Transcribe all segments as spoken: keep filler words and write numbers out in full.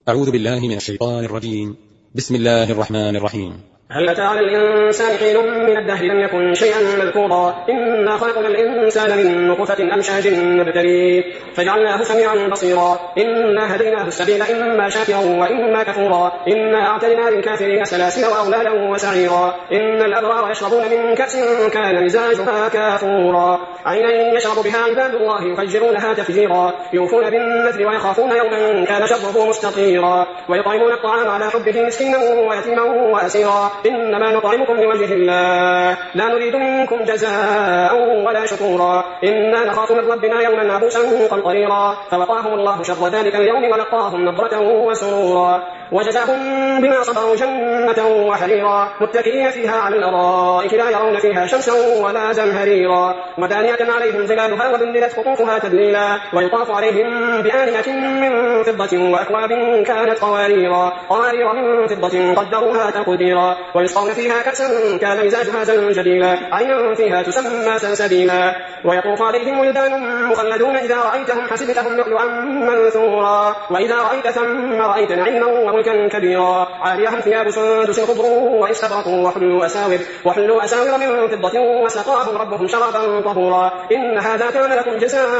أعوذ بالله من الشيطان الرجيم. بسم الله الرحمن الرحيم. هل أتى على الإنسان حين من الدهر لم يكن شيئا مذكورا إنا خلقنا الإنسان من نطفة أمشاج نبتليه فجعلناه سميعا بصيرا إنا هديناه السبيل إما شاكرا وإما كفورا إنا أعتدنا للكافرين سلاسل وأغلالا وسعيرا إن الأبرار يشربون من كأس كان مزاجها كافورا عينا يشرب بها عباد الله يفجرونها تفجيرا يوفون بالنذر ويخافون يوما كان شره مستطيرا ويطعمون الطعام على حبه مسكينا ويتيما وأسيرا إنما نطعمكم لوجه الله لا نريد منكم جزاء ولا شكورا إنا نخاف من ربنا يوما عبوسا قمطريرا فوقاهم الله شر ذلك اليوم ولقاهم نضرة وسرورا وجزاهم بما صبروا جنة وحريرا متكئين فيها على الأرائك لا يرون فيها شمسا ولا زمهريرا ودانية عليهم ظلالها وذللت قطوفها تذليلا ويطاف عليهم بآنية من فضة وأكواب كانت قواريرا قوارير من فضة قدروها تقديرا ويسقون فيها كأسا كان مزاجها زنجبيلا عينا فيها تسمى سلسبيلا ويطوف عليهم ولدان مخلدون إذا رأيتهم حسبتهم لؤلؤا منثورا وإذا رأيت ثم رأيت نعيما وملكا كبيرا عاليهم ثياب سندس خضر واستبرق وحلوا أساور وحلوا أساور من فضة وسقاهم ربهم شرابا طهورا إن هذا كان لكم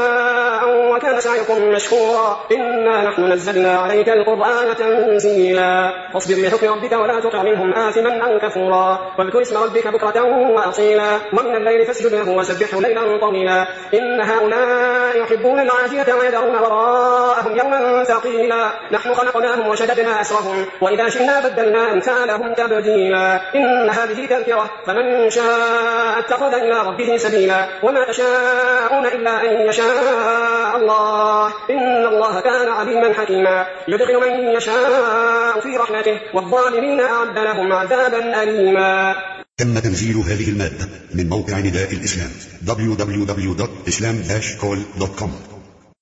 جزاء وكان سعيكم مشكورا إنا نحن نزلنا عليك القرآن تنزيلا فاصبر لحكم ربك ولا تطع منهم آثما أو كفورا واذكر اسم ربك بكرة وأصيلا ومن الليل فاسجد له وسبحه ليلا طويلا إن هؤلاء يحبون العاجلة ويذرون وراءهم يوما ثقيلا نحن خلقناهم وشددنا أسرهم وإذا شئنا بدلنا أمثالهم تبديلا إن هذه تذكرة فمن شاء اتخذ إلى ربه سبيلا وما تشاءون إلا أن يشاء الله إن الله كان عليما حكيما يدخل من يشاء في رحمته والظالمين أعد لهم عذابا أليما. تم تنزيل هذه المادة من موقع نداء الإسلام دبليو دبليو دبليو دوت إسلام داش كول دوت كوم.